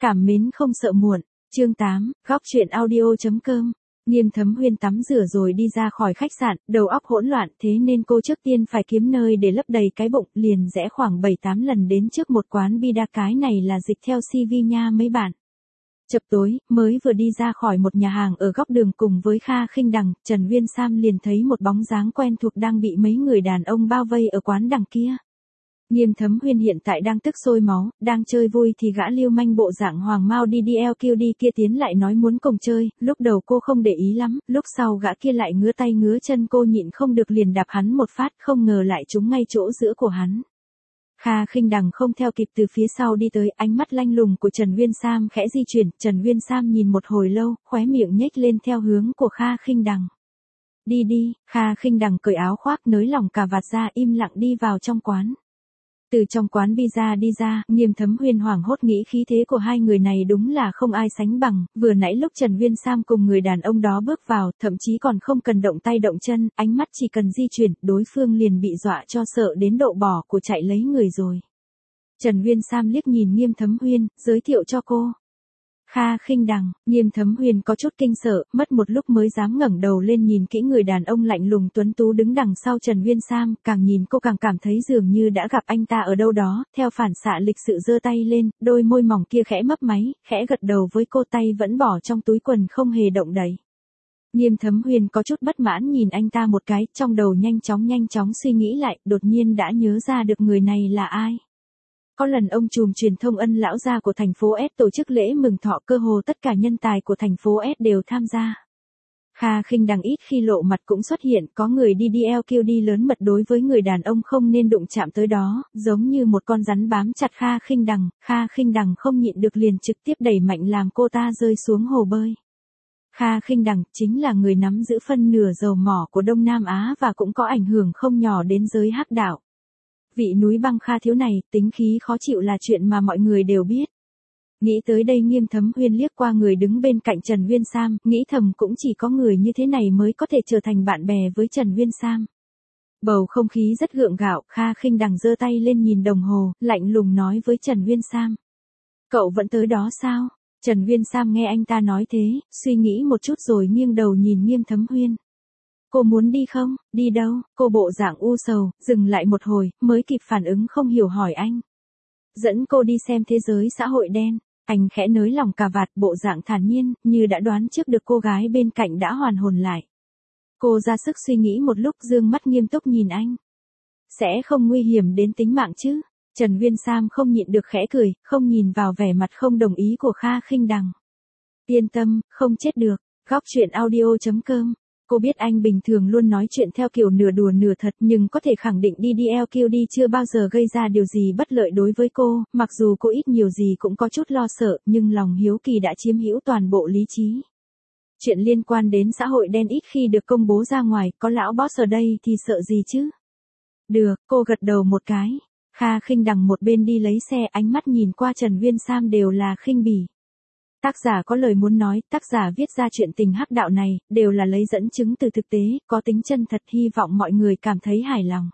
Cảm mến không sợ muộn. Chương 8, góc truyện audio.com. Nghiêm Thấm Huyên tắm rửa rồi đi ra khỏi khách sạn, đầu óc hỗn loạn, thế nên cô trước tiên phải kiếm nơi để lấp đầy cái bụng, liền rẽ khoảng 7-8 lần đến trước một quán bida, cái này là dịch theo CV nha mấy bạn. Chập tối, mới vừa đi ra khỏi một nhà hàng ở góc đường cùng với Kha Khinh Đằng, Trần Uyên Sam liền thấy một bóng dáng quen thuộc đang bị mấy người đàn ông bao vây ở quán đằng kia. Nghiêm Thấm Huyên hiện tại đang tức sôi máu, đang chơi vui thì gã lưu manh bộ dạng Hoàng Mao DDLQD kia tiến lại nói muốn cùng chơi, lúc đầu cô không để ý lắm, lúc sau gã kia lại ngứa tay ngứa chân, cô nhịn không được liền đạp hắn một phát, không ngờ lại trúng ngay chỗ giữa của hắn. Kha Khinh Đằng không theo kịp từ phía sau đi tới, ánh mắt lanh lùng của Trần Uyên Sam khẽ di chuyển, Trần Uyên Sam nhìn một hồi lâu, khóe miệng nhếch lên theo hướng của Kha Khinh Đằng. Đi đi, Kha Khinh Đằng cởi áo khoác nới lỏng cà vạt ra, im lặng đi vào trong quán. Từ trong quán pizza đi ra, Nghiêm Thấm Huyên hoảng hốt nghĩ khí thế của hai người này đúng là không ai sánh bằng, vừa nãy lúc Trần Uyên Sam cùng người đàn ông đó bước vào, thậm chí còn không cần động tay động chân, ánh mắt chỉ cần di chuyển, đối phương liền bị dọa cho sợ đến độ bỏ của chạy lấy người rồi. Trần Uyên Sam liếc nhìn Nghiêm Thấm Huyên, giới thiệu cho cô. Kha Khinh Đằng. Nghiêm Thấm Huyên có chút kinh sợ, mất một lúc mới dám ngẩng đầu lên nhìn kỹ người đàn ông lạnh lùng tuấn tú đứng đằng sau Trần Uyên Sam, càng nhìn cô càng cảm thấy dường như đã gặp anh ta ở đâu đó, theo phản xạ lịch sự giơ tay lên, đôi môi mỏng kia khẽ mấp máy, khẽ gật đầu với cô, tay vẫn bỏ trong túi quần không hề động đậy. Nghiêm Thấm Huyên có chút bất mãn nhìn anh ta một cái, trong đầu nhanh chóng suy nghĩ lại, đột nhiên đã nhớ ra được người này là ai. Có lần ông trùm truyền thông Ân lão gia của thành phố S tổ chức lễ mừng thọ, cơ hồ tất cả nhân tài của thành phố S đều tham gia. Kha Khinh Đằng ít khi lộ mặt cũng xuất hiện, có người DDLQD lớn mật đối với người đàn ông không nên đụng chạm tới đó, giống như một con rắn bám chặt Kha Khinh Đằng không nhịn được liền trực tiếp đẩy mạnh làm cô ta rơi xuống hồ bơi. Kha Khinh Đằng chính là người nắm giữ phân nửa dầu mỏ của Đông Nam Á và cũng có ảnh hưởng không nhỏ đến giới hắc đạo. Vị núi băng Kha thiếu này, tính khí khó chịu là chuyện mà mọi người đều biết. Nghĩ tới đây Nghiêm Thấm Huyên liếc qua người đứng bên cạnh Trần Uyên Sam, nghĩ thầm cũng chỉ có người như thế này mới có thể trở thành bạn bè với Trần Uyên Sam. Bầu không khí rất gượng gạo, Kha Khinh Đằng giơ tay lên nhìn đồng hồ, lạnh lùng nói với Trần Uyên Sam. Cậu vẫn tới đó sao? Trần Uyên Sam nghe anh ta nói thế, suy nghĩ một chút rồi nghiêng đầu nhìn Nghiêm Thấm Huyên. Cô muốn đi không? Đi đâu? Cô bộ dạng u sầu, dừng lại một hồi, mới kịp phản ứng không hiểu hỏi anh. Dẫn cô đi xem thế giới xã hội đen. Anh khẽ nới lỏng cà vạt, bộ dạng thản nhiên, như đã đoán trước được cô gái bên cạnh đã hoàn hồn lại. Cô ra sức suy nghĩ một lúc, dương mắt nghiêm túc nhìn anh. Sẽ không nguy hiểm đến tính mạng chứ? Trần Uyên Sam không nhịn được khẽ cười, không nhìn vào vẻ mặt không đồng ý của Kha Khinh Đằng. Yên tâm, không chết được. Góc truyện audio.com. Cô biết anh bình thường luôn nói chuyện theo kiểu nửa đùa nửa thật, nhưng có thể khẳng định DDLQD chưa bao giờ gây ra điều gì bất lợi đối với cô, mặc dù cô ít nhiều gì cũng có chút lo sợ, nhưng lòng hiếu kỳ đã chiếm hữu toàn bộ lý trí. Chuyện liên quan đến xã hội đen ít khi được công bố ra ngoài, có lão boss ở đây thì sợ gì chứ? Được, cô gật đầu một cái. Kha Khinh Đằng một bên đi lấy xe, ánh mắt nhìn qua Trần Uyên Sam đều là khinh bỉ. Tác giả có lời muốn nói, tác giả viết ra chuyện tình hắc đạo này, đều là lấy dẫn chứng từ thực tế, có tính chân thật, hy vọng mọi người cảm thấy hài lòng.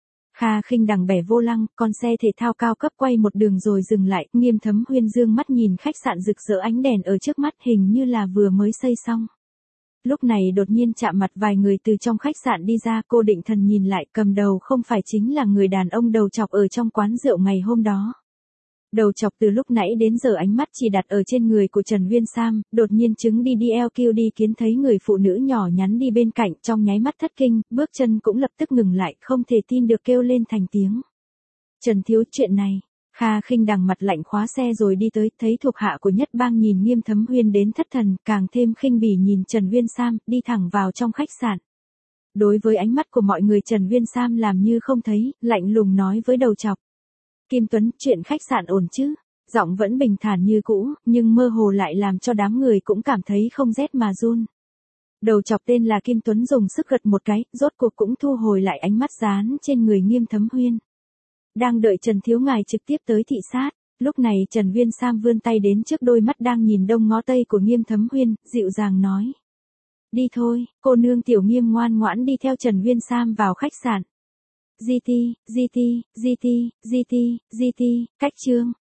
Kha Khinh Đằng bẻ vô lăng, con xe thể thao cao cấp quay một đường rồi dừng lại, Nghiêm Thấm Huyên dương mắt nhìn khách sạn rực rỡ ánh đèn ở trước mắt, hình như là vừa mới xây xong. Lúc này đột nhiên chạm mặt vài người từ trong khách sạn đi ra, cô định thần nhìn lại, cầm đầu không phải chính là người đàn ông đầu chọc ở trong quán rượu ngày hôm đó. Đầu chọc từ lúc nãy đến giờ ánh mắt chỉ đặt ở trên người của Trần Uyên Sam, đột nhiên chứng DDLQD kiến thấy người phụ nữ nhỏ nhắn đi bên cạnh, trong nháy mắt thất kinh, bước chân cũng lập tức ngừng lại, không thể tin được kêu lên thành tiếng. Trần thiếu, chuyện này. Kha Khinh Đằng mặt lạnh khóa xe rồi đi tới, thấy thuộc hạ của Nhất Bang nhìn Nghiêm Thấm Huyên đến thất thần, càng thêm khinh bỉ nhìn Trần Uyên Sam, đi thẳng vào trong khách sạn. Đối với ánh mắt của mọi người, Trần Uyên Sam làm như không thấy, lạnh lùng nói với đầu chọc. Kim Tuấn, chuyện khách sạn ổn chứ? Giọng vẫn bình thản như cũ, nhưng mơ hồ lại làm cho đám người cũng cảm thấy không rét mà run. Đầu chọc tên là Kim Tuấn dùng sức gật một cái, rốt cuộc cũng thu hồi lại ánh mắt dán trên người Nghiêm Thấm Huyên. Đang đợi Trần thiếu ngài trực tiếp tới thị sát. Lúc này Trần Uyên Sam vươn tay đến trước đôi mắt đang nhìn đông ngó tây của Nghiêm Thấm Huyên, dịu dàng nói. Đi thôi, cô nương tiểu Nghiêm ngoan ngoãn đi theo Trần Uyên Sam vào khách sạn. GT, cách chương.